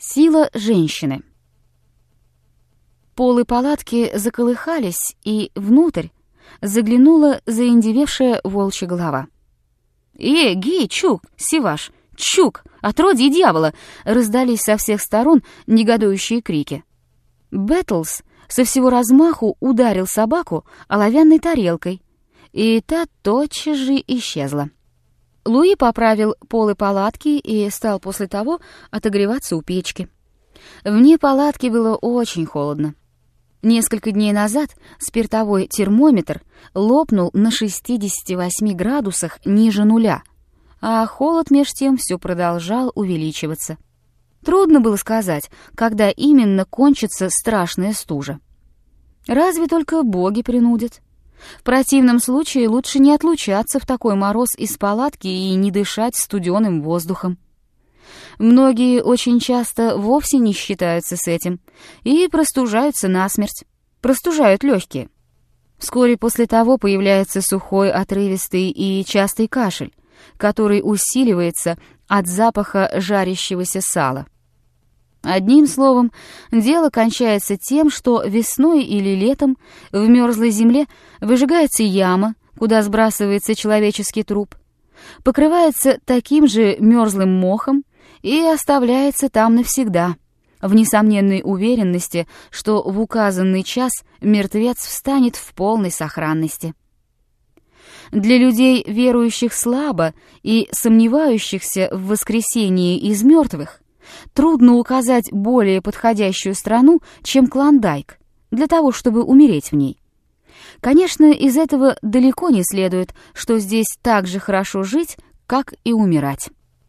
Сила женщины. Полы палатки заколыхались, и внутрь заглянула заиндевевшая волчья голова. Ги, Чук, Сиваш, Чук, отродье дьявола!» — раздались со всех сторон негодующие крики. Бэтлс со всего размаху ударил собаку оловянной тарелкой, и та тотчас же исчезла. Луи поправил полы палатки и стал после того отогреваться у печки. Вне палатки было очень холодно. Несколько дней назад спиртовой термометр лопнул на 68 градусах ниже нуля, а холод меж тем все продолжал увеличиваться. Трудно было сказать, когда именно кончится страшная стужа. Разве только боги принудят. В противном случае лучше не отлучаться в такой мороз из палатки и не дышать студеным воздухом. Многие очень часто вовсе не считаются с этим и простужаются насмерть, простужают легкие. Вскоре после того появляется сухой, отрывистый и частый кашель, который усиливается от запаха жарящегося сала. Одним словом, дело кончается тем, что весной или летом в мерзлой земле выжигается яма, куда сбрасывается человеческий труп, покрывается таким же мерзлым мохом и оставляется там навсегда, в несомненной уверенности, что в указанный час мертвец встанет в полной сохранности. Для людей, верующих слабо и сомневающихся в воскресении из мертвых, трудно указать более подходящую страну, чем Клондайк, для того, чтобы умереть в ней. Конечно, из этого далеко не следует, что здесь так же хорошо жить, как и умирать.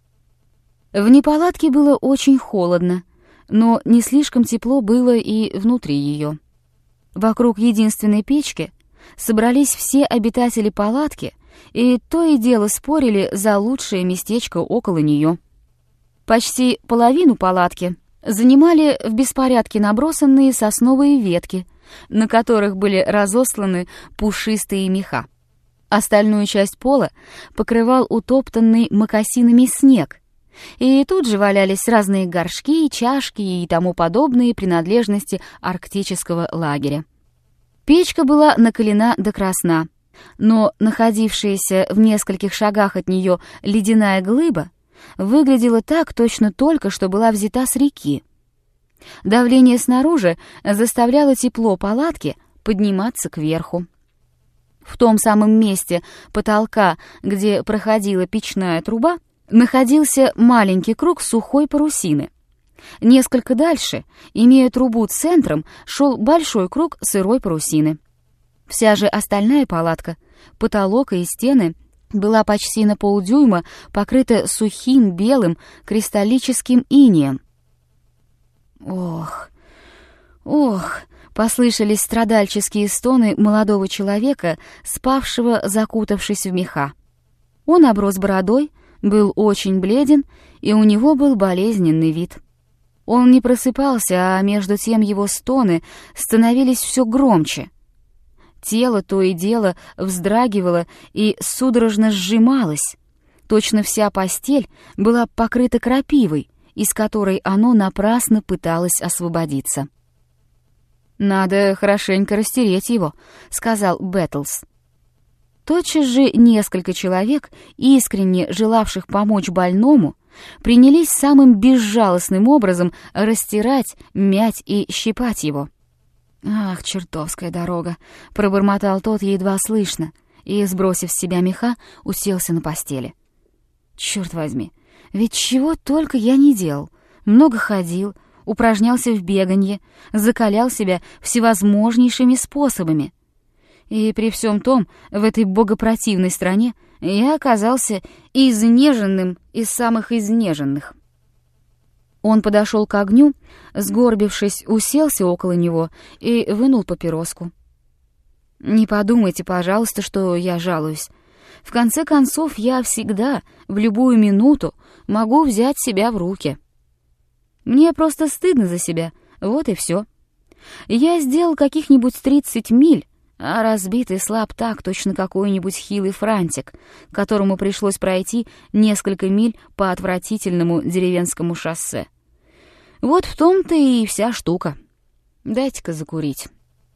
Вне палатки было очень холодно, но не слишком тепло было и внутри ее. Вокруг единственной печки собрались все обитатели палатки, и то и дело спорили за лучшее местечко около нее. Почти половину палатки занимали в беспорядке набросанные сосновые ветки, на которых были разосланы пушистые меха. Остальную часть пола покрывал утоптанный мокасинами снег, и тут же валялись разные горшки, чашки и тому подобные принадлежности арктического лагеря. Печка была накалена до красна, но находившаяся в нескольких шагах от нее ледяная глыба выглядела так, точно только что была взята с реки. Давление снаружи заставляло тепло палатки подниматься кверху. В том самом месте потолка, где проходила печная труба, находился маленький круг сухой парусины. Несколько дальше, имея трубу центром, шел большой круг сырой парусины. Вся же остальная палатка, потолок и стены, была почти на полдюйма покрыта сухим белым кристаллическим инеем. «Ох, ох!» — послышались страдальческие стоны молодого человека, спавшего, закутавшись в меха. Он оброс бородой, был очень бледен, и у него был болезненный вид. Он не просыпался, а между тем его стоны становились все громче. Тело то и дело вздрагивало и судорожно сжималось. Точно вся постель была покрыта крапивой, из которой оно напрасно пыталось освободиться. «Надо хорошенько растереть его», — сказал Бэтлс. Тотчас же несколько человек, искренне желавших помочь больному, принялись самым безжалостным образом растирать, мять и щипать его. «Ах, чертовская дорога!» — пробормотал тот едва слышно и, сбросив с себя меха, уселся на постели. «Черт возьми, ведь чего только я не делал. Много ходил, упражнялся в беганье, закалял себя всевозможнейшими способами. И при всем том, в этой богопротивной стране я оказался изнеженным из самых изнеженных». Он подошел к огню, сгорбившись, уселся около него и вынул папироску. «Не подумайте, пожалуйста, что я жалуюсь. В конце концов, я всегда, в любую минуту, могу взять себя в руки. Мне просто стыдно за себя, вот и все. Я сделал каких-нибудь 30 миль, а разбитый слаб так, точно какой-нибудь хилый франтик, которому пришлось пройти несколько миль по отвратительному деревенскому шоссе. Вот в том-то и вся штука. Дайте-ка закурить».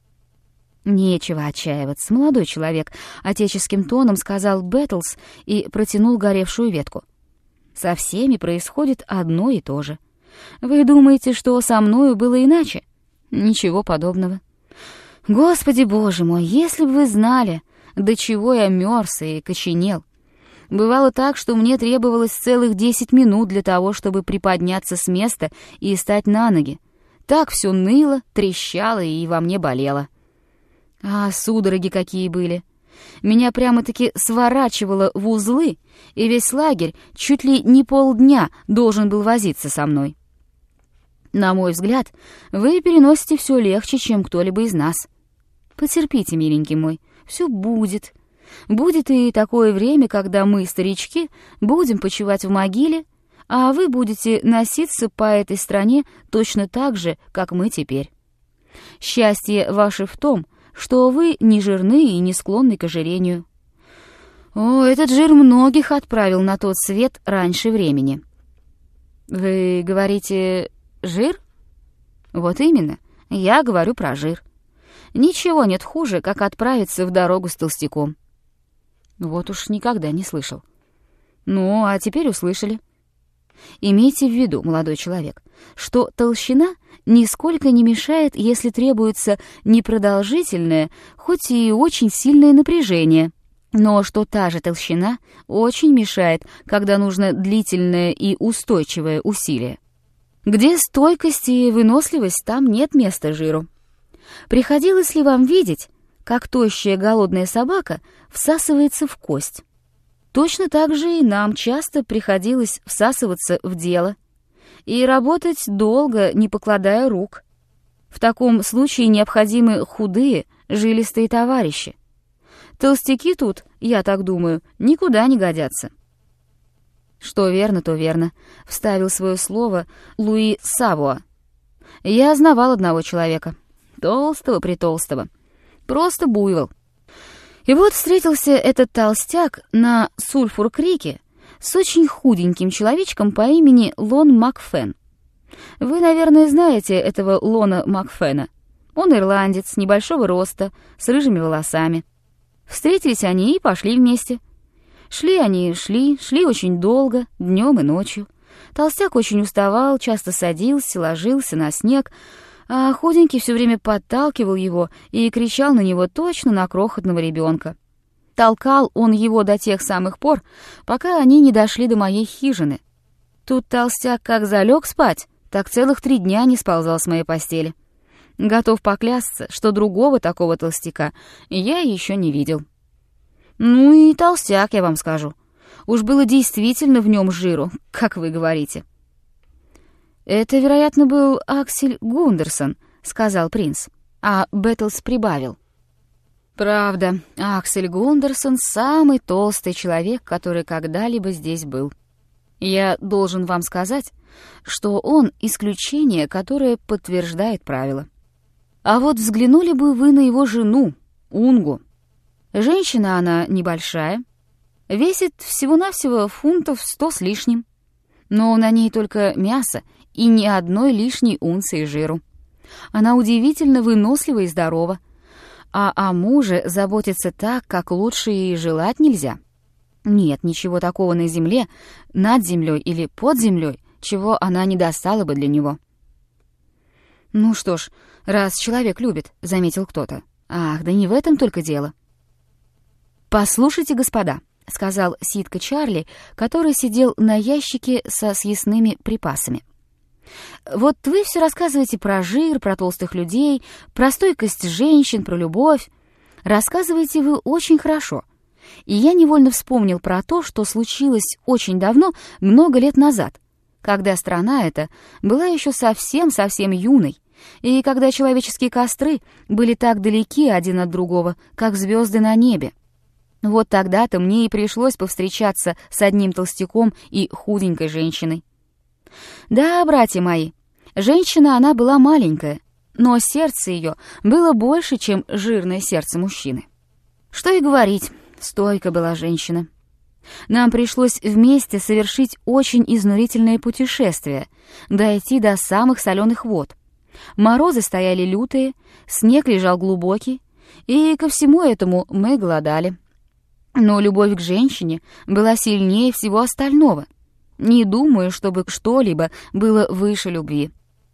«Нечего отчаиваться, молодой человек», — отеческим тоном сказал Бэтлс и протянул горевшую ветку. «Со всеми происходит одно и то же. Вы думаете, что со мною было иначе? Ничего подобного. Господи боже мой, если бы вы знали, до чего я мерз и коченел. Бывало так, что мне требовалось целых 10 минут для того, чтобы приподняться с места и встать на ноги. Так все ныло, трещало и во мне болело. А судороги какие были! Меня прямо-таки сворачивало в узлы, и весь лагерь чуть ли не полдня должен был возиться со мной. На мой взгляд, вы переносите все легче, чем кто-либо из нас. Потерпите, миленький мой, все будет. Будет и такое время, когда мы, старички, будем почивать в могиле, а вы будете носиться по этой стране точно так же, как мы теперь. Счастье ваше в том, что вы не жирны и не склонны к ожирению. О, этот жир многих отправил на тот свет раньше времени». «Вы говорите, жир?» «Вот именно, я говорю про жир. Ничего нет хуже, как отправиться в дорогу с толстяком». «Вот уж никогда не слышал». «Ну, а теперь услышали. Имейте в виду, молодой человек, что толщина нисколько не мешает, если требуется непродолжительное, хоть и очень сильное напряжение, но что та же толщина очень мешает, когда нужно длительное и устойчивое усилие. Где стойкость и выносливость, там нет места жиру. Приходилось ли вам видеть, как тощая голодная собака всасывается в кость? Точно так же и нам часто приходилось всасываться в дело и работать долго, не покладая рук. В таком случае необходимы худые, жилистые товарищи. Толстяки тут, я так думаю, никуда не годятся». «Что верно, то верно», — вставил свое слово Луи Савуа. «Я знавал одного человека, толстого-притолстого, просто буйвол. И вот встретился этот толстяк на Сульфур-Крике с очень худеньким человечком по имени Лон Макфен. Вы, наверное, знаете этого Лона Макфена. Он ирландец, небольшого роста, с рыжими волосами. Встретились они и пошли вместе. Шли очень долго, днем и ночью. Толстяк очень уставал, часто садился, ложился на снег, а худенький все время подталкивал его и кричал на него точно на крохотного ребенка. Толкал он его до тех самых пор, пока они не дошли до моей хижины. Тут толстяк как залег спать, так целых 3 дня не сползал с моей постели. Готов поклясться, что другого такого толстяка я еще не видел. Ну и толстяк, я вам скажу. Уж было действительно в нем жиру, как вы говорите». «Это, вероятно, был Аксель Гундерсон», — сказал принц, а Бэтлс прибавил. «Правда, Аксель Гундерсон — самый толстый человек, который когда-либо здесь был. Я должен вам сказать, что он исключение, которое подтверждает правило. А вот взглянули бы вы на его жену, Унгу. Женщина она небольшая, весит всего-навсего фунтов 100 с лишним, но на ней только мясо и ни одной лишней унции жиру. Она удивительно вынослива и здорова, а о муже заботится так, как лучше и желать нельзя. Нет ничего такого на земле, над землей или под землей, чего она не достала бы для него». «Ну что ж, раз человек любит», — заметил кто-то. «Ах, да не в этом только дело». «Послушайте, господа», — сказал Ситка Чарли, который сидел на ящике со съестными припасами. «Вот вы все рассказываете про жир, про толстых людей, про стойкость женщин, про любовь. Рассказываете вы очень хорошо. И я невольно вспомнил про то, что случилось очень давно, много лет назад, когда страна эта была еще совсем-совсем юной, и когда человеческие костры были так далеки один от другого, как звезды на небе. Вот тогда-то мне и пришлось повстречаться с одним толстяком и худенькой женщиной. Да, братья мои, женщина она была маленькая, но сердце ее было больше, чем жирное сердце мужчины. Что и говорить, стойкая была женщина. Нам пришлось вместе совершить очень изнурительное путешествие, дойти до самых соленых вод. Морозы стояли лютые, снег лежал глубокий, и ко всему этому мы голодали. Но любовь к женщине была сильнее всего остального. Не думаю, чтобы что-либо было выше любви.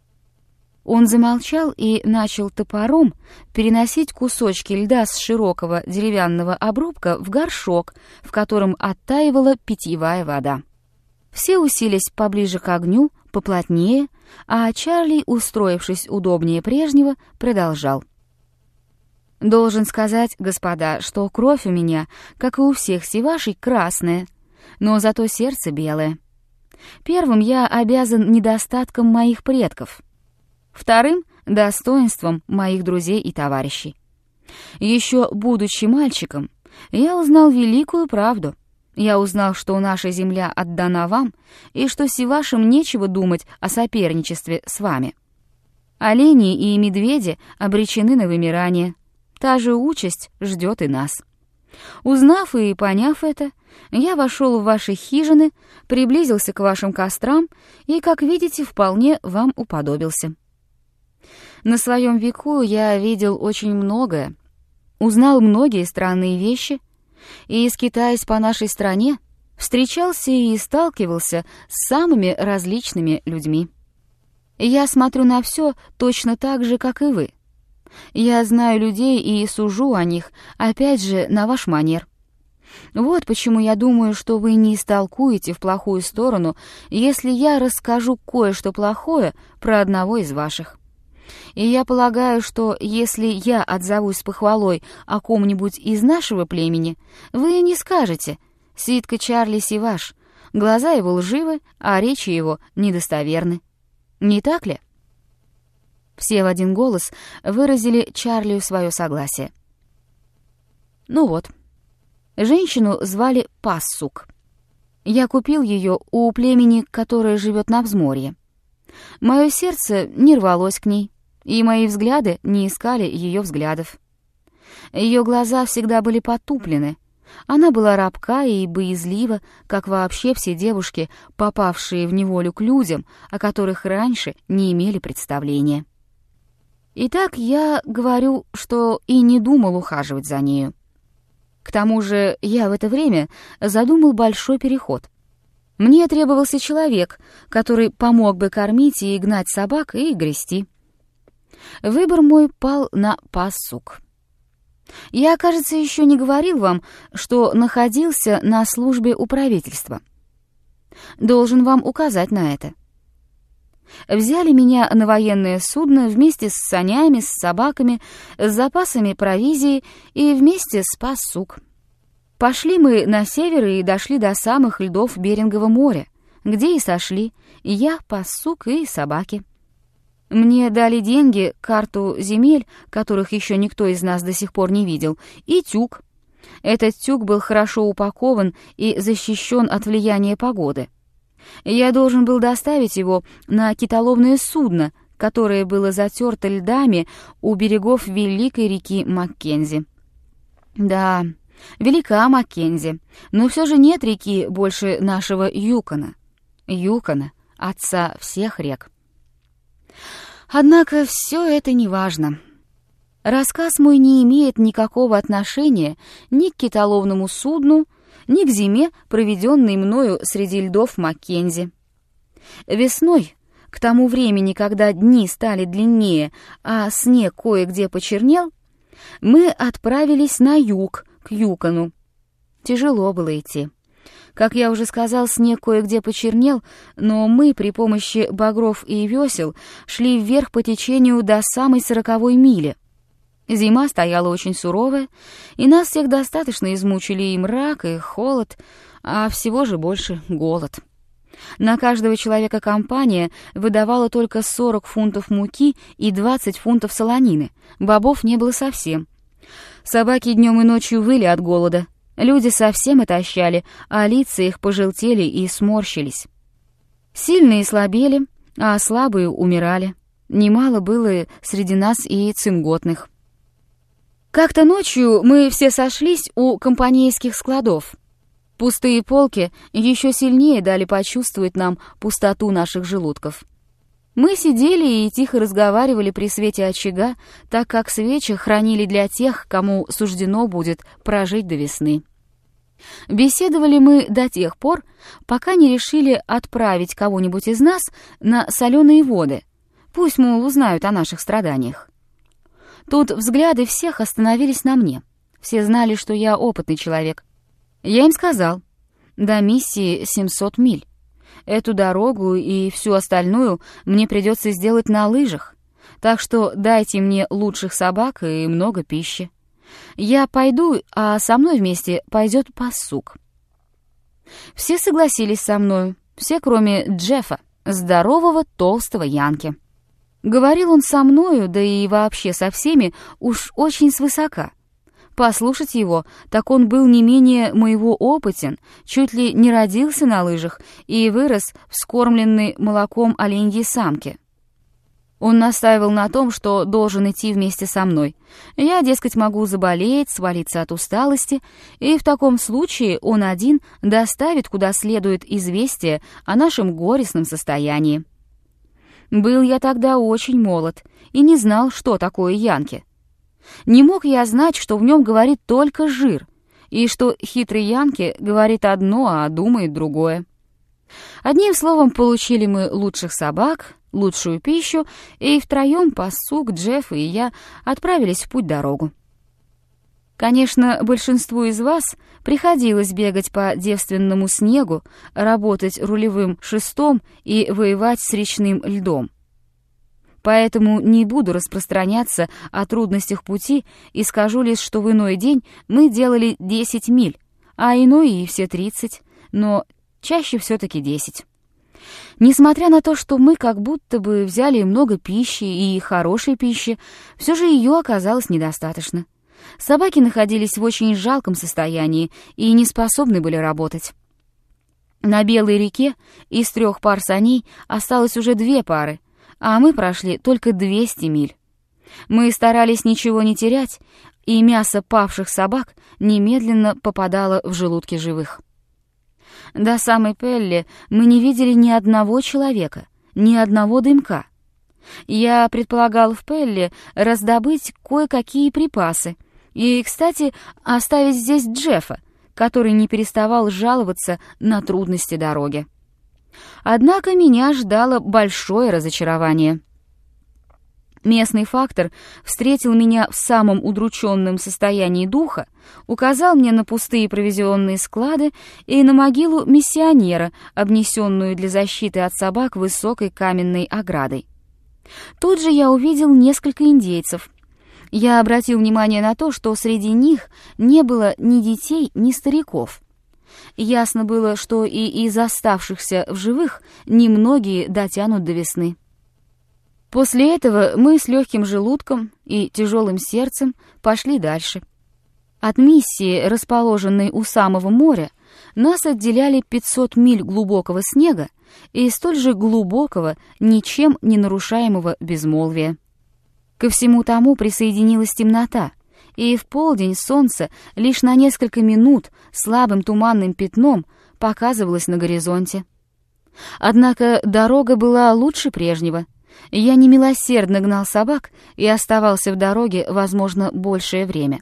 Он замолчал и начал топором переносить кусочки льда с широкого деревянного обрубка в горшок, в котором оттаивала питьевая вода. Все уселись поближе к огню, поплотнее, а Чарли, устроившись удобнее прежнего, продолжал. «Должен сказать, господа, что кровь у меня, как и у всех сивашей, красная, но зато сердце белое. Первым я обязан недостатком моих предков, вторым — достоинством моих друзей и товарищей. Еще будучи мальчиком, я узнал великую правду. Я узнал, что наша земля отдана вам, и что сивашам нечего думать о соперничестве с вами. Олени и медведи обречены на вымирание. Та же участь ждет и нас. Узнав и поняв это, я вошел в ваши хижины, приблизился к вашим кострам и, как видите, вполне вам уподобился. На своем веку я видел очень многое, узнал многие странные вещи, и, скитаясь по нашей стране, встречался и сталкивался с самыми различными людьми. Я смотрю на все точно так же, как и вы. Я знаю людей и сужу о них, опять же, на ваш манер. Вот почему я думаю, что вы не истолкуете в плохую сторону, если я расскажу кое-что плохое про одного из ваших. И я полагаю, что если я отзовусь с похвалой о ком-нибудь из нашего племени, вы не скажете: «Ситка Чарли Сиваш, глаза его лживы, а речи его недостоверны». Не так ли? Все в один голос выразили Чарлию свое согласие. Ну вот. Женщину звали Пассук. Я купил ее у племени, которое живет на взморье. Мое сердце не рвалось к ней, и мои взгляды не искали ее взглядов. Ее глаза всегда были потуплены. Она была робка и боязлива, как вообще все девушки, попавшие в неволю к людям, о которых раньше не имели представления. Итак, я говорю, что и не думал ухаживать за нею. К тому же я в это время задумал большой переход. Мне требовался человек, который помог бы кормить и гнать собак и грести. Выбор мой пал на Пассук. Я, кажется, еще не говорил вам, что находился на службе у правительства. Должен вам указать на это. Взяли меня на военное судно вместе с санями, с собаками, с запасами провизии и вместе с Пассук. Пошли мы на север и дошли до самых льдов Берингового моря, где и сошли я, Пассук и собаки. Мне дали деньги, карту земель, которых еще никто из нас до сих пор не видел, и тюк. Этот тюк был хорошо упакован и защищен от влияния погоды. Я должен был доставить его на китоловное судно, которое было затерто льдами у берегов великой реки Маккензи. Да, велика Маккензи, но все же нет реки больше нашего Юкона. Юкона, отца всех рек. Однако все это не важно. Рассказ мой не имеет никакого отношения ни к китоловному судну, ни к зиме, проведенной мною среди льдов Маккензи. Весной, к тому времени, когда дни стали длиннее, а снег кое-где почернел, мы отправились на юг, к Юкону. Тяжело было идти. Как я уже сказал, снег кое-где почернел, но мы при помощи багров и весел шли вверх по течению до самой 40-й мили. Зима стояла очень суровая, и нас всех достаточно измучили и мрак, и холод, а всего же больше голод. На каждого человека компания выдавала только 40 фунтов муки и 20 фунтов солонины, бобов не было совсем. Собаки днем и ночью выли от голода, люди совсем отощали, а лица их пожелтели и сморщились. Сильные слабели, а слабые умирали. Немало было среди нас и цинготных. Как-то ночью мы все сошлись у компанейских складов. Пустые полки еще сильнее дали почувствовать нам пустоту наших желудков. Мы сидели и тихо разговаривали при свете очага, так как свечи хранили для тех, кому суждено будет прожить до весны. Беседовали мы до тех пор, пока не решили отправить кого-нибудь из нас на соленые воды. Пусть, мол, узнают о наших страданиях. Тут взгляды всех остановились на мне. Все знали, что я опытный человек. Я им сказал: до миссии 700 миль. Эту дорогу и всю остальную мне придется сделать на лыжах, так что дайте мне лучших собак и много пищи. Я пойду, а со мной вместе пойдет пасук. Все согласились со мной, все, кроме Джеффа, здорового толстого янки. Говорил он со мною, да и вообще со всеми, уж очень свысока. Послушать его, так он был не менее моего опытен, чуть ли не родился на лыжах и вырос вскормленный молоком оленьей самки. Он настаивал на том, что должен идти вместе со мной. Я, дескать, могу заболеть, свалиться от усталости, и в таком случае он один доставит куда следует известие о нашем горестном состоянии. Был я тогда очень молод и не знал, что такое янки. Не мог я знать, что в нем говорит только жир, и что хитрый янки говорит одно, а думает другое. Одним словом, получили мы лучших собак, лучшую пищу, и втроем пасук, Джефф и я отправились в путь-дорогу. Конечно, большинству из вас приходилось бегать по девственному снегу, работать рулевым шестом и воевать с речным льдом. Поэтому не буду распространяться о трудностях пути и скажу лишь, что в иной день мы делали 10 миль, а иной и все 30, но чаще все-таки 10. Несмотря на то, что мы как будто бы взяли много пищи и хорошей пищи, все же ее оказалось недостаточно. Собаки находились в очень жалком состоянии и не способны были работать. На Белой реке из 3 пар саней осталось уже 2 пары, а мы прошли только 200 миль. Мы старались ничего не терять, и мясо павших собак немедленно попадало в желудки живых. До самой Пелли мы не видели ни одного человека, ни одного дымка. Я предполагал в Пелли раздобыть кое-какие припасы и, кстати, оставить здесь Джеффа, который не переставал жаловаться на трудности дороги. Однако меня ждало большое разочарование. Местный фактор встретил меня в самом удрученном состоянии духа, указал мне на пустые провизионные склады и на могилу миссионера, обнесенную для защиты от собак высокой каменной оградой. Тут же я увидел несколько индейцев. Я обратил внимание на то, что среди них не было ни детей, ни стариков. Ясно было, что и из оставшихся в живых немногие дотянут до весны. После этого мы с легким желудком и тяжелым сердцем пошли дальше. От миссии, расположенной у самого моря, нас отделяли 500 миль глубокого снега и столь же глубокого, ничем не нарушаемого безмолвия. Ко всему тому присоединилась темнота, и в полдень солнце лишь на несколько минут слабым туманным пятном показывалось на горизонте. Однако дорога была лучше прежнего. Я немилосердно гнал собак и оставался в дороге, возможно, большее время.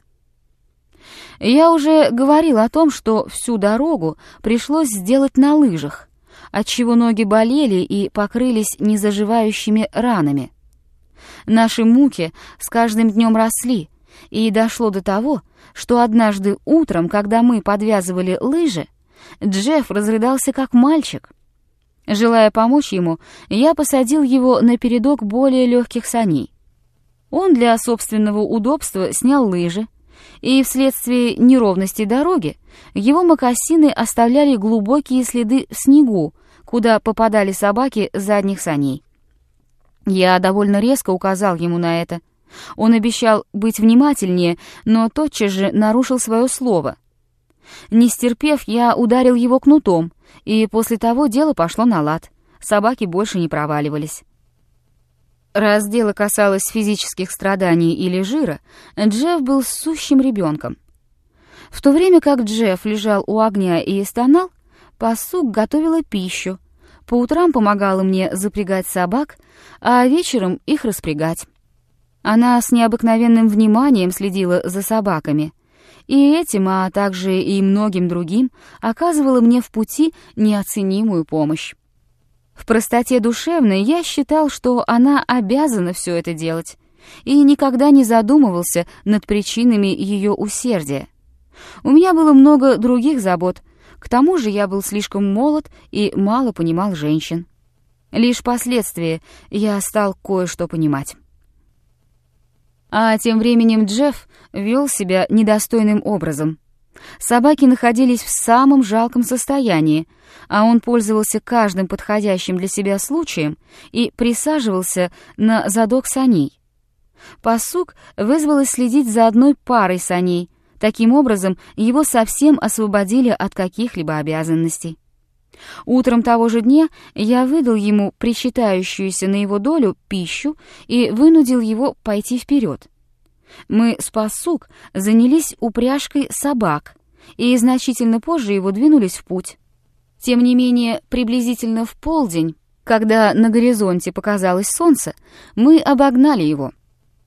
Я уже говорил о том, что всю дорогу пришлось сделать на лыжах, отчего ноги болели и покрылись незаживающими ранами. Наши муки с каждым днем росли, и дошло до того, что однажды утром, когда мы подвязывали лыжи, Джефф разрыдался как мальчик. Желая помочь ему, я посадил его на передок более легких саней. Он для собственного удобства снял лыжи, и вследствие неровности дороги его мокасины оставляли глубокие следы в снегу, куда попадали собаки задних саней. Я довольно резко указал ему на это. Он обещал быть внимательнее, но тотчас же нарушил свое слово. Не стерпев, я ударил его кнутом, и после того дело пошло на лад. Собаки больше не проваливались. Раз дело касалось физических страданий или жира, Джефф был сущим ребенком. В то время как Джефф лежал у огня и стонал, пасук готовила пищу, по утрам помогала мне запрягать собак, а вечером их распрягать. Она с необыкновенным вниманием следила за собаками, и этим, а также и многим другим, оказывала мне в пути неоценимую помощь. В простоте душевной я считал, что она обязана все это делать, и никогда не задумывался над причинами ее усердия. У меня было много других забот, к тому же я был слишком молод и мало понимал женщин. Лишь впоследствии я стал кое-что понимать. А тем временем Джефф вел себя недостойным образом. Собаки находились в самом жалком состоянии, а он пользовался каждым подходящим для себя случаем и присаживался на задок саней. Пасук вызвалась следить за одной парой саней. Таким образом, его совсем освободили от каких-либо обязанностей. Утром того же дня я выдал ему причитающуюся на его долю пищу и вынудил его пойти вперед. Мы с Пасук занялись упряжкой собак и значительно позже его двинулись в путь. Тем не менее, приблизительно в полдень, когда на горизонте показалось солнце, мы обогнали его.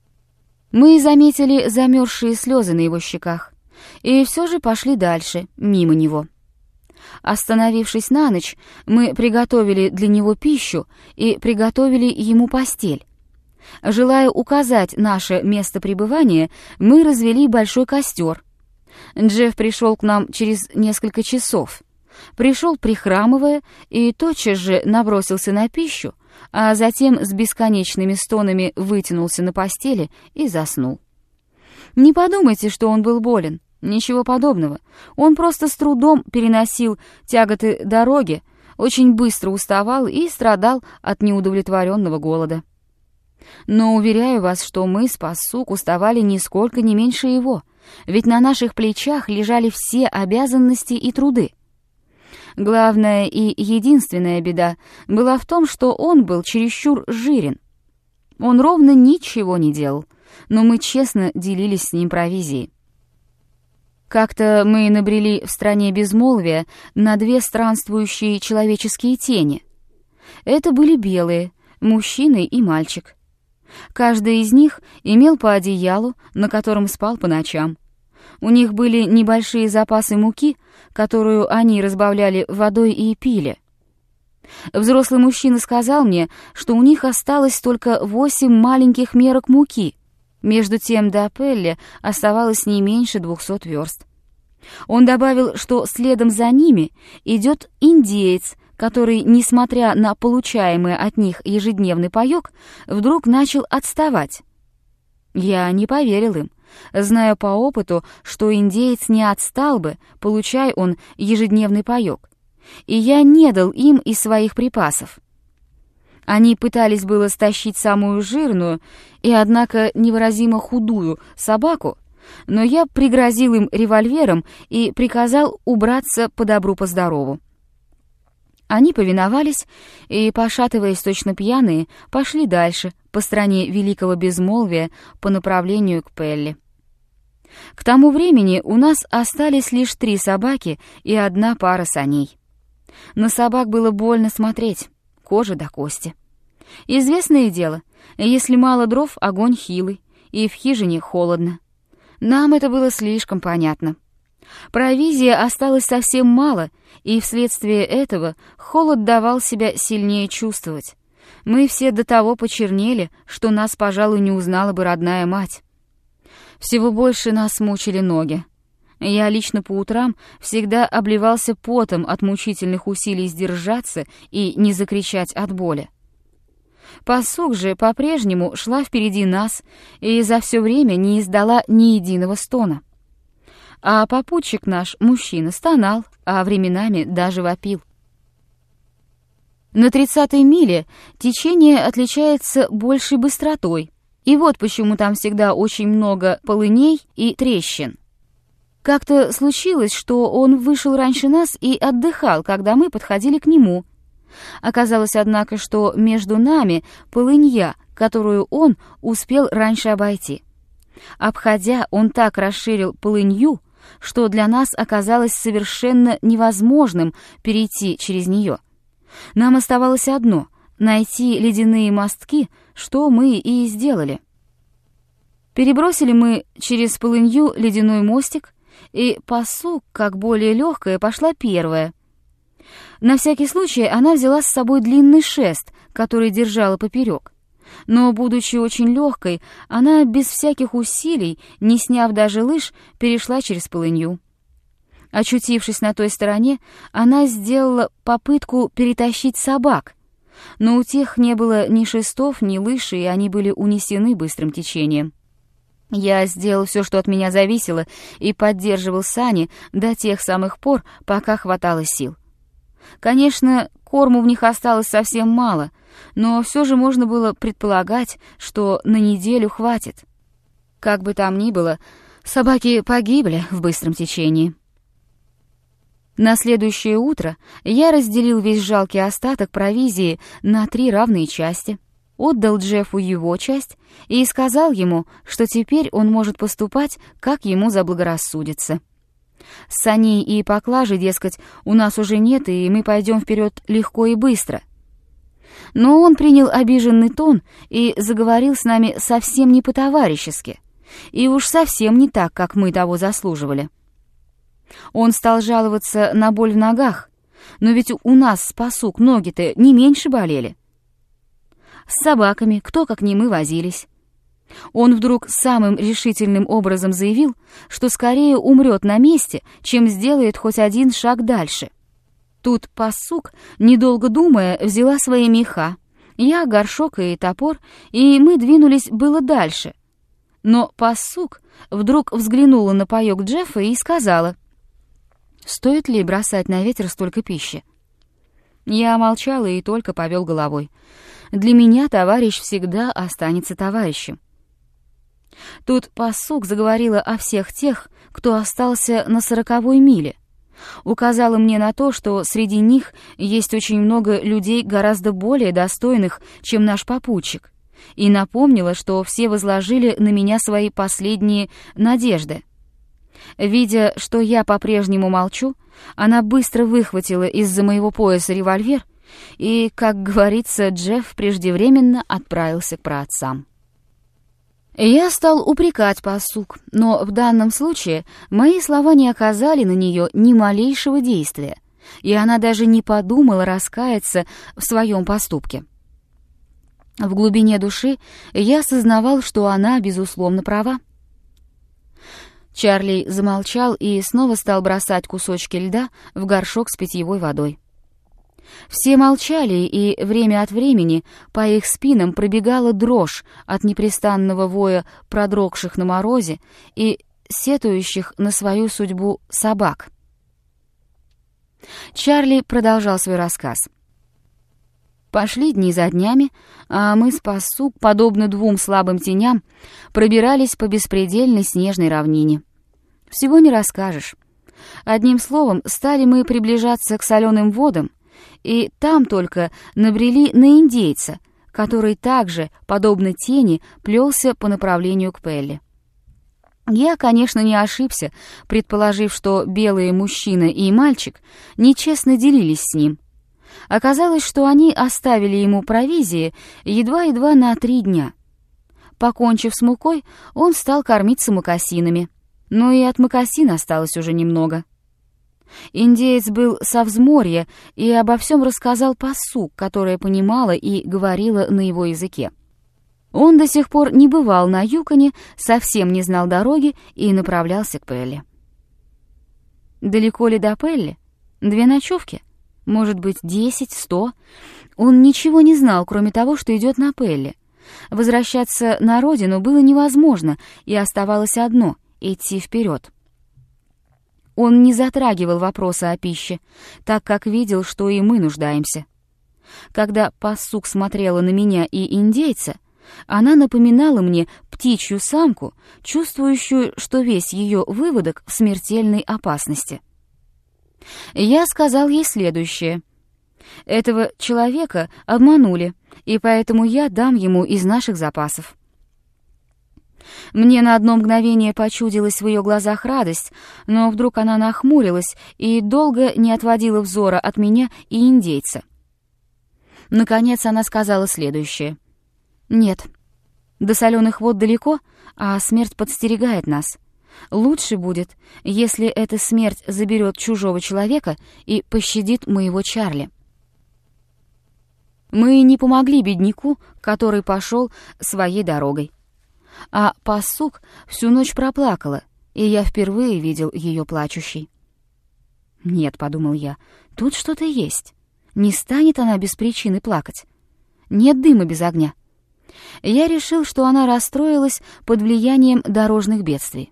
Мы заметили замерзшие слезы на его щеках и все же пошли дальше, мимо него. Остановившись на ночь, мы приготовили для него пищу и приготовили ему постель. Желая указать наше место пребывания, мы развели большой костер. Джефф пришел к нам через несколько часов. Пришел прихрамывая и тотчас же набросился на пищу, а затем с бесконечными стонами вытянулся на постели и заснул. Не подумайте, что он был болен. Ничего подобного. Он просто с трудом переносил тяготы дороги, очень быстро уставал и страдал от неудовлетворенного голода. Но уверяю вас, что мы с Пасук уставали нисколько не меньше его, ведь на наших плечах лежали все обязанности и труды. Главная и единственная беда была в том, что он был чересчур жирен. Он ровно ничего не делал, но мы честно делились с ним провизией. Как-то мы набрели в стране безмолвия на две странствующие человеческие тени. Это были белые, мужчина и мальчик. Каждый из них имел по одеялу, на котором спал по ночам. У них были небольшие запасы муки, которую они разбавляли водой и пили. Взрослый мужчина сказал мне, что у них осталось только 8 маленьких мерок муки. Между тем до Пелле оставалось не меньше 200 верст. Он добавил, что следом за ними идет индеец, который, несмотря на получаемый от них ежедневный паёк, вдруг начал отставать. Я не поверил им, зная по опыту, что индеец не отстал бы, получая он ежедневный паёк, и я не дал им из своих припасов. Они пытались было стащить самую жирную и, однако, невыразимо худую собаку, но я пригрозил им револьвером и приказал убраться по добру по здорову. Они повиновались и, пошатываясь точно пьяные, пошли дальше, по стране великого безмолвия, по направлению к Пелле. К тому времени у нас остались лишь 3 собаки и 1 пара саней. На собак было больно смотреть, кожа до кости. Известное дело, если мало дров, огонь хилый, и в хижине холодно. Нам это было слишком понятно. Провизии осталось совсем мало, и вследствие этого холод давал себя сильнее чувствовать. Мы все до того почернели, что нас, пожалуй, не узнала бы родная мать. Всего больше нас мучили ноги. Я лично по утрам всегда обливался потом от мучительных усилий сдержаться и не закричать от боли. Пасук же по-прежнему шла впереди нас и за все время не издала ни единого стона. А попутчик наш, мужчина, стонал, а временами даже вопил. На 30-й миле течение отличается большей быстротой, и вот почему там всегда очень много полыней и трещин. Как-то случилось, что он вышел раньше нас и отдыхал, когда мы подходили к нему. Оказалось, однако, что между нами полынья, которую он успел раньше обойти. Обходя, он так расширил полынью, что для нас оказалось совершенно невозможным перейти через нее. Нам оставалось одно — найти ледяные мостки, что мы и сделали. Перебросили мы через полынью ледяной мостик, и Пассук, как более легкая, пошла первая. На всякий случай она взяла с собой длинный шест, который держала поперек. Но, будучи очень легкой, она без всяких усилий, не сняв даже лыж, перешла через полынью. Очутившись на той стороне, она сделала попытку перетащить собак, но у тех не было ни шестов, ни лыж, и они были унесены быстрым течением. Я сделал все, что от меня зависело, и поддерживал сани до тех самых пор, пока хватало сил. Конечно, корму в них осталось совсем мало, но все же можно было предполагать, что на неделю хватит. Как бы там ни было, собаки погибли в быстром течении. На следующее утро я разделил весь жалкий остаток провизии на 3 равные части, отдал Джеффу его часть и сказал ему, что теперь он может поступать, как ему заблагорассудится. Саней и поклажи, дескать, у нас уже нет, и мы пойдем вперед легко и быстро. Но он принял обиженный тон и заговорил с нами совсем не по-товарищески, и уж совсем не так, как мы того заслуживали. Он стал жаловаться на боль в ногах, но ведь у нас с Пассук ноги-то не меньше болели. С собаками кто как не мы возились. Он вдруг самым решительным образом заявил, что скорее умрет на месте, чем сделает хоть один шаг дальше. Тут Пассук, недолго думая, взяла свои меха, я горшок и топор, и мы двинулись было дальше. Но Пассук вдруг взглянула на паёк Джеффа и сказала: «Стоит ли бросать на ветер столько пищи?» Я молчала и только повел головой. Для меня товарищ всегда останется товарищем. Тут Пассук заговорила о всех тех, кто остался на 40-й миле. Указала мне на то, что среди них есть очень много людей гораздо более достойных, чем наш попутчик, и напомнила, что все возложили на меня свои последние надежды. Видя, что я по-прежнему молчу, она быстро выхватила из-за моего пояса револьвер, и, как говорится, Джефф преждевременно отправился к праотцам. Я стал упрекать Пассук, но в данном случае мои слова не оказали на нее ни малейшего действия, и она даже не подумала раскаяться в своем поступке. В глубине души я сознавал, что она, безусловно, права. Чарли замолчал и снова стал бросать кусочки льда в горшок с питьевой водой. Все молчали, и время от времени по их спинам пробегала дрожь от непрестанного воя продрогших на морозе и сетующих на свою судьбу собак. Чарли продолжал свой рассказ. Пошли дни за днями, а мы с Пассук, подобно 2 слабым теням, пробирались по беспредельной снежной равнине. Всего не расскажешь. Одним словом, стали мы приближаться к соленым водам, и там только набрели на индейца, который также, подобно тени, плелся по направлению к Пелли. Я, конечно, не ошибся, предположив, что белые мужчина и мальчик нечестно делились с ним. Оказалось, что они оставили ему провизии едва-едва на 3 дня. Покончив с мукой, он стал кормиться мокасинами, но и от мокасин осталось уже немного. Индеец был со взморья и обо всем рассказал Пассук, которая понимала и говорила на его языке. Он до сих пор не бывал на Юконе, совсем не знал дороги и направлялся к Пелли. Далеко ли до Пелли? 2 ночевки? Может быть, 10, 100? Он ничего не знал, кроме того, что идет на Пелли. Возвращаться на родину было невозможно, и оставалось одно — идти вперед. Он не затрагивал вопроса о пище, так как видел, что и мы нуждаемся. Когда Пассук смотрела на меня и индейца, она напоминала мне птичью самку, чувствующую, что весь ее выводок в смертельной опасности. Я сказал ей следующее. Этого человека обманули, и поэтому я дам ему из наших запасов. Мне на одно мгновение почудилась в ее глазах радость, но вдруг она нахмурилась и долго не отводила взора от меня и индейца. Наконец она сказала следующее. «Нет, до соленых вод далеко, а смерть подстерегает нас. Лучше будет, если эта смерть заберет чужого человека и пощадит моего Чарли». Мы не помогли бедняку, который пошел своей дорогой. А Пассук всю ночь проплакала, и я впервые видел ее плачущей. «Нет», — подумал я, — «тут что-то есть. Не станет она без причины плакать. Нет дыма без огня». Я решил, что она расстроилась под влиянием дорожных бедствий.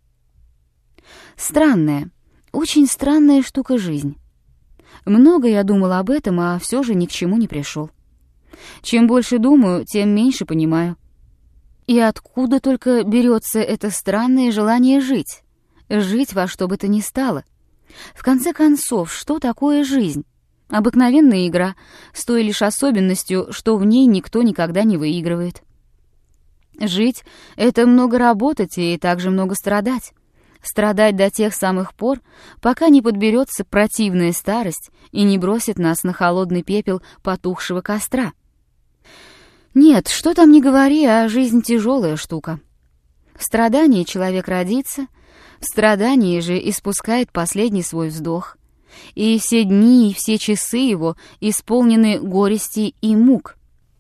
Странная, очень странная штука жизнь. Много я думал об этом, а все же ни к чему не пришел. Чем больше думаю, тем меньше понимаю. И откуда только берется это странное желание жить? Жить во что бы то ни стало. В конце концов, что такое жизнь? Обыкновенная игра, с той лишь особенностью, что в ней никто никогда не выигрывает. Жить — это много работать и также много страдать. Страдать до тех самых пор, пока не подберется противная старость и не бросит нас на холодный пепел потухшего костра. Нет, что там ни говори, а жизнь тяжелая штука. В страдании человек родится, в страдании же испускает последний свой вздох. И все дни и все часы его исполнены горести и мук.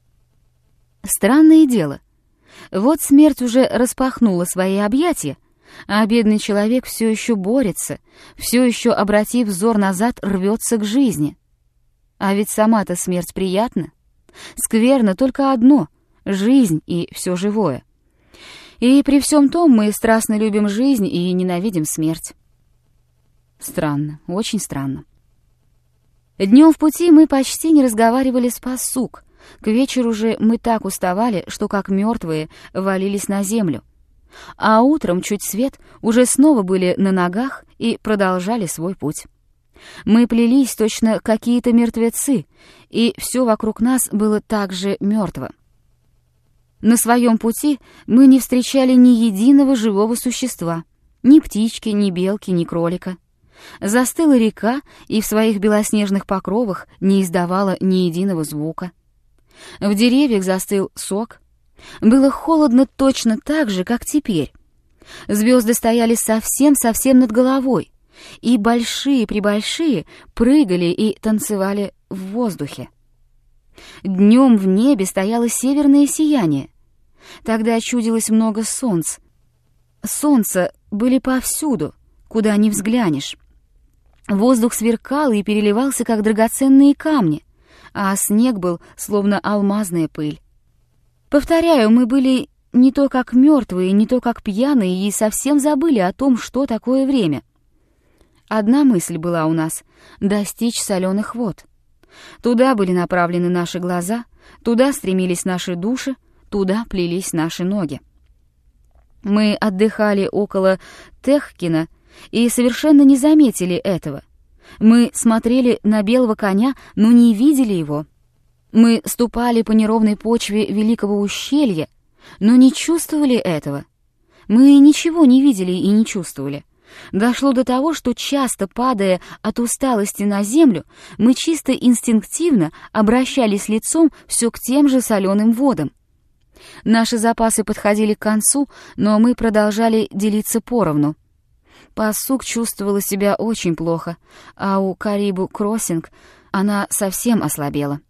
Странное дело. Вот смерть уже распахнула свои объятия, а бедный человек все еще борется, все еще, обратив взор назад, рвется к жизни. А ведь сама-то смерть приятна. Скверно только одно — жизнь и все живое. И при всем том мы страстно любим жизнь и ненавидим смерть. Странно, очень странно. Днем в пути мы почти не разговаривали с Пассук. К вечеру же мы так уставали, что как мертвые валились на землю. А утром, чуть свет, уже снова были на ногах и продолжали свой путь. Мы плелись точно какие-то мертвецы, и все вокруг нас было так же мертво. На своем пути мы не встречали ни единого живого существа, ни птички, ни белки, ни кролика. Застыла река и в своих белоснежных покровах не издавала ни единого звука. В деревьях застыл сок. Было холодно точно так же, как теперь. Звезды стояли совсем-совсем над головой, и большие-пребольшие прыгали и танцевали в воздухе. Днем в небе стояло северное сияние. Тогда чудилось много солнц. Солнца были повсюду, куда ни взглянешь. Воздух сверкал и переливался, как драгоценные камни, а снег был, словно алмазная пыль. Повторяю, мы были не то как мертвые, не то как пьяные и совсем забыли о том, что такое время. Одна мысль была у нас — достичь соленых вод. Туда были направлены наши глаза, туда стремились наши души, туда плелись наши ноги. Мы отдыхали около Техкина и совершенно не заметили этого. Мы смотрели на белого коня, но не видели его. Мы ступали по неровной почве великого ущелья, но не чувствовали этого. Мы ничего не видели и не чувствовали. Дошло до того, что, часто падая от усталости на землю, мы чисто инстинктивно обращались лицом все к тем же соленым водам. Наши запасы подходили к концу, но мы продолжали делиться поровну. Пассук чувствовала себя очень плохо, а у Карибу Кроссинг она совсем ослабела.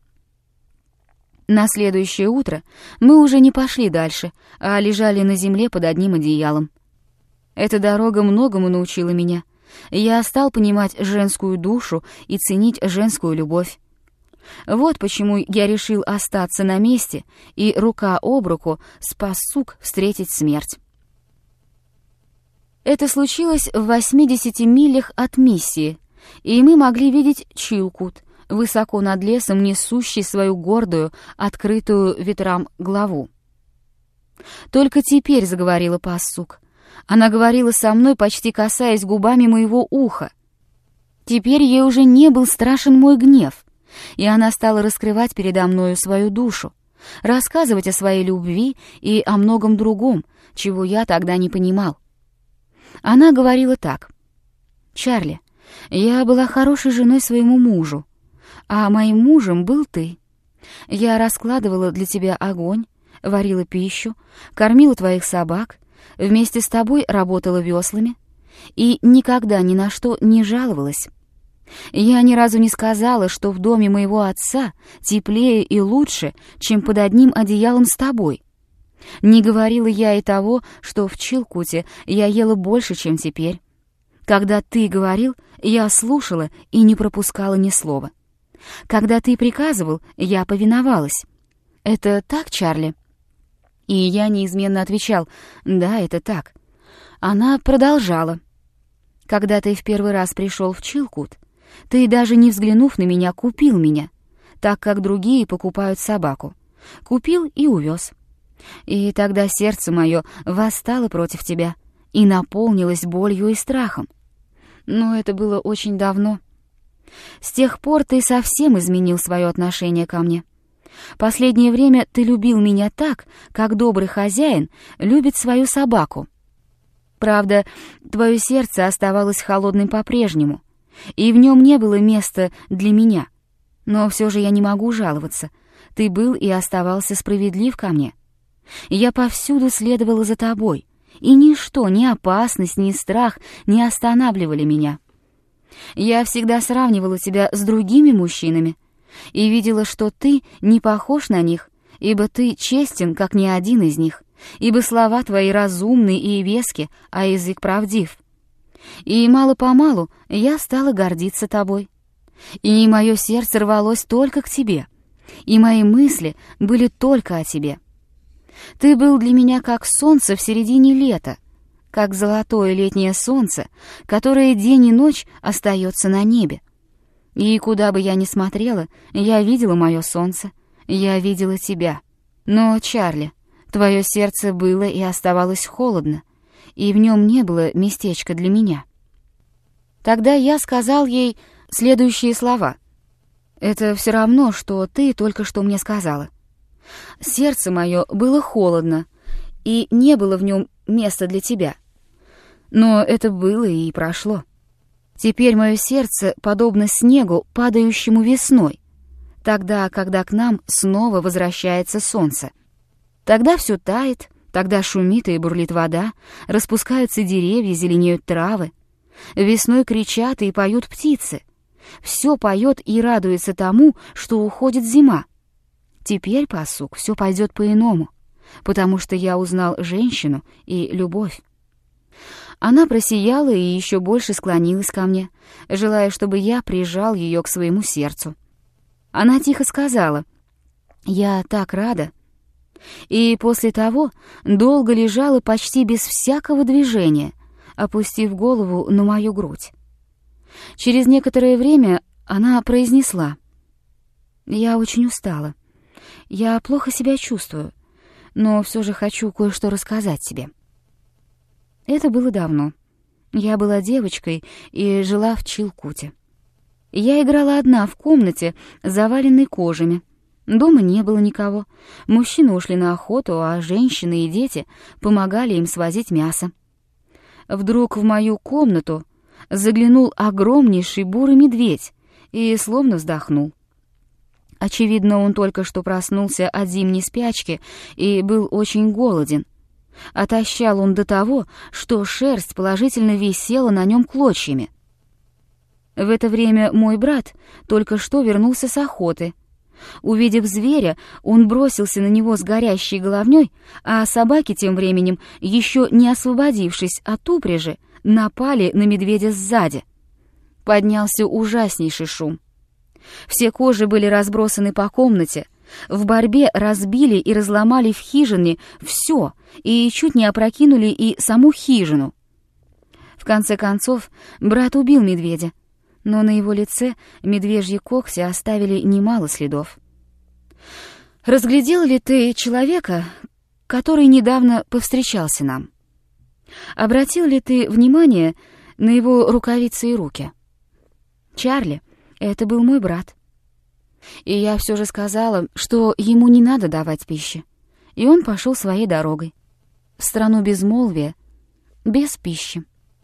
На следующее утро мы уже не пошли дальше, а лежали на земле под одним одеялом. Эта дорога многому научила меня. Я стал понимать женскую душу и ценить женскую любовь. Вот почему я решил остаться на месте и рука об руку с Пассук встретить смерть. Это случилось в 80 милях от миссии, и мы могли видеть Чилкут, высоко над лесом несущий свою гордую, открытую ветрам главу. Только теперь заговорила Пассук. Она говорила со мной, почти касаясь губами моего уха. Теперь ей уже не был страшен мой гнев, и она стала раскрывать передо мною свою душу, рассказывать о своей любви и о многом другом, чего я тогда не понимал. Она говорила так: «Чарли, я была хорошей женой своему мужу, а моим мужем был ты. Я раскладывала для тебя огонь, варила пищу, кормила твоих собак, вместе с тобой работала веслами и никогда ни на что не жаловалась. Я ни разу не сказала, что в доме моего отца теплее и лучше, чем под одним одеялом с тобой. Не говорила я и того, что в Чилкуте я ела больше, чем теперь. Когда ты говорил, я слушала и не пропускала ни слова. Когда ты приказывал, я повиновалась. Это так, Чарли?» И я неизменно отвечал: «Да, это так». Она продолжала: «Когда ты в первый раз пришел в Чилкут, ты, даже не взглянув на меня, купил меня, так как другие покупают собаку. Купил и увез. И тогда сердце мое восстало против тебя и наполнилось болью и страхом. Но это было очень давно. С тех пор ты совсем изменил свое отношение ко мне. Последнее время ты любил меня так, как добрый хозяин любит свою собаку. Правда, твое сердце оставалось холодным по-прежнему, и в нем не было места для меня. Но все же я не могу жаловаться. Ты был и оставался справедлив ко мне. Я повсюду следовала за тобой, и ничто, ни опасность, ни страх не останавливали меня. Я всегда сравнивала тебя с другими мужчинами и видела, что ты не похож на них, ибо ты честен, как ни один из них, ибо слова твои разумны и вески, а язык правдив. И мало-помалу я стала гордиться тобой. И мое сердце рвалось только к тебе, и мои мысли были только о тебе. Ты был для меня как солнце в середине лета, как золотое летнее солнце, которое день и ночь остается на небе. И куда бы я ни смотрела, я видела мое солнце, я видела тебя. Но, Чарли, твое сердце было и оставалось холодно, и в нем не было местечка для меня». Тогда я сказал ей следующие слова. «Это все равно, что ты только что мне сказала. Сердце мое было холодно, и не было в нем места для тебя. Но это было и прошло. Теперь мое сердце подобно снегу, падающему весной, тогда, когда к нам снова возвращается солнце. Тогда все тает, тогда шумит и бурлит вода, распускаются деревья, зеленеют травы. Весной кричат и поют птицы. Все поет и радуется тому, что уходит зима. Теперь, пасук, все пойдет по-иному, потому что я узнал женщину и любовь». Она просияла и еще больше склонилась ко мне, желая, чтобы я прижал ее к своему сердцу. Она тихо сказала: «Я так рада». И после того долго лежала почти без всякого движения, опустив голову на мою грудь. Через некоторое время она произнесла: «Я очень устала. Я плохо себя чувствую, но все же хочу кое-что рассказать тебе». Это было давно. Я была девочкой и жила в Чилкуте. Я играла одна в комнате, заваленной кожами. Дома не было никого. Мужчины ушли на охоту, а женщины и дети помогали им свозить мясо. Вдруг в мою комнату заглянул огромнейший бурый медведь и словно вздохнул. Очевидно, он только что проснулся от зимней спячки и был очень голоден. Отощал он до того, что шерсть положительно висела на нем клочьями. В это время мой брат только что вернулся с охоты. Увидев зверя, он бросился на него с горящей головней, а собаки тем временем, еще не освободившись от упряжи, напали на медведя сзади. Поднялся ужаснейший шум. Все кожи были разбросаны по комнате, в борьбе разбили и разломали в хижине все и чуть не опрокинули и саму хижину. В конце концов, брат убил медведя, но на его лице медвежьи когти оставили немало следов. Разглядел ли ты человека, который недавно повстречался нам? Обратил ли ты внимание на его рукавицы и руки? Чарли, это был мой брат. И я все же сказала, что ему не надо давать пищи. И он пошел своей дорогой. В страну безмолвия, без пищи.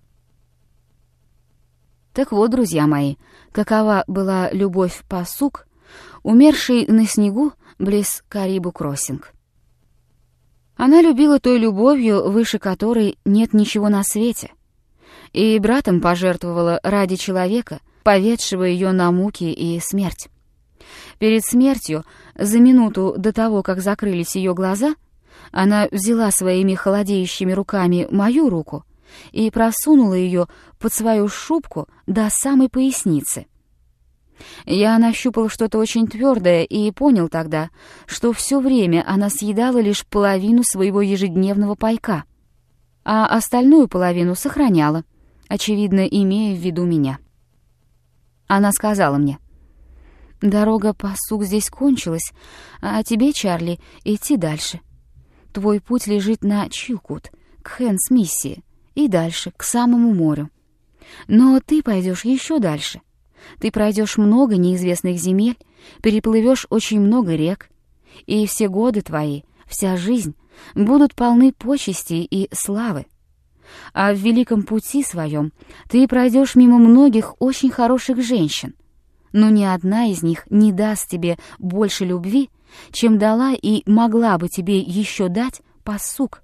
Так вот, друзья мои, какова была любовь Пасук, умершей на снегу близ Карибу-Кроссинг. Она любила той любовью, выше которой нет ничего на свете, и братом пожертвовала ради человека, поведшего ее на муки и смерть. Перед смертью, за минуту до того, как закрылись ее глаза, она взяла своими холодеющими руками мою руку и просунула ее под свою шубку до самой поясницы. Я нащупал что-то очень твердое и понял тогда, что все время она съедала лишь половину своего ежедневного пайка, а остальную половину сохраняла, очевидно, имея в виду меня. Она сказала мне: «Дорога Пасук здесь кончилась, а тебе, Чарли, идти дальше. Твой путь лежит на Чилкут, к Хэнс-миссии, и дальше, к самому морю. Но ты пойдешь еще дальше. Ты пройдешь много неизвестных земель, переплывешь очень много рек, и все годы твои, вся жизнь будут полны почестей и славы. А в великом пути своем ты пройдешь мимо многих очень хороших женщин, но ни одна из них не даст тебе больше любви, чем дала и могла бы тебе еще дать Пасук».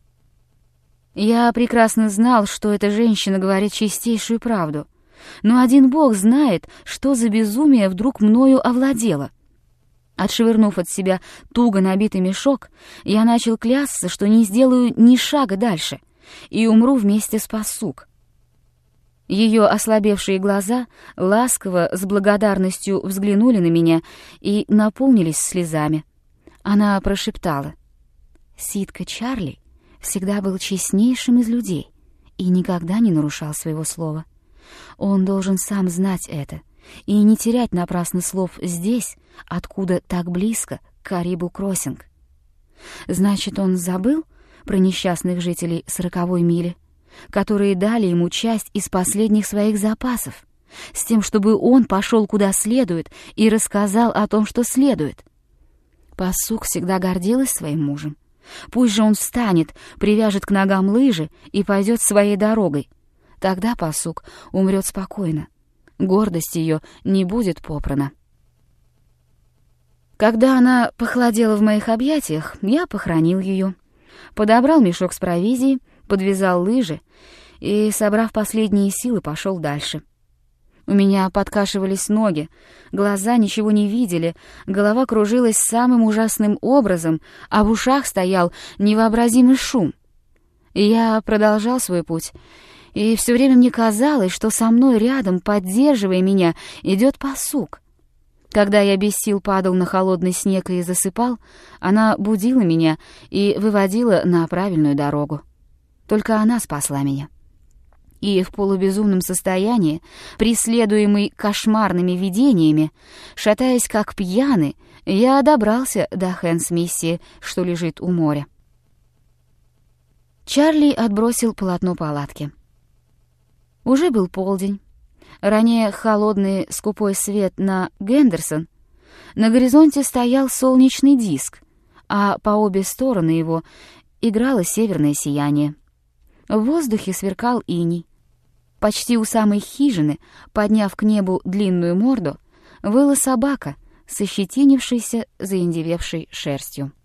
Я прекрасно знал, что эта женщина говорит чистейшую правду, но один Бог знает, что за безумие вдруг мною овладело. Отшвырнув от себя туго набитый мешок, я начал клясться, что не сделаю ни шага дальше и умру вместе с Пасук. Ее ослабевшие глаза ласково, с благодарностью взглянули на меня и наполнились слезами. Она прошептала: «Ситка Чарли всегда был честнейшим из людей и никогда не нарушал своего слова. Он должен сам знать это и не терять напрасно слов здесь, откуда так близко к Карибу-Кроссинг. Значит, он забыл про несчастных жителей 40-й мили, которые дали ему часть из последних своих запасов, с тем, чтобы он пошел куда следует и рассказал о том, что следует. Пасук всегда гордилась своим мужем. Пусть же он встанет, привяжет к ногам лыжи и пойдет своей дорогой. Тогда Пасук умрет спокойно. Гордость ее не будет попрана». Когда она похолодела в моих объятиях, я похоронил ее, подобрал мешок с провизией, подвязал лыжи и, собрав последние силы, пошел дальше. У меня подкашивались ноги, глаза ничего не видели, голова кружилась самым ужасным образом, а в ушах стоял невообразимый шум. Я продолжал свой путь, и все время мне казалось, что со мной рядом, поддерживая меня, идет Пасук. Когда я без сил падал на холодный снег и засыпал, она будила меня и выводила на правильную дорогу. Только она спасла меня. И в полубезумном состоянии, преследуемый кошмарными видениями, шатаясь как пьяный, я добрался до Хэнс-миссии, что лежит у моря. Чарли отбросил полотно палатки. Уже был полдень. Ранее холодный скупой свет на Гендерсон. На горизонте стоял солнечный диск, а по обе стороны его играло северное сияние. В воздухе сверкал иней. Почти у самой хижины, подняв к небу длинную морду, выла собака с ощетинившейся, заиндевевшей шерстью.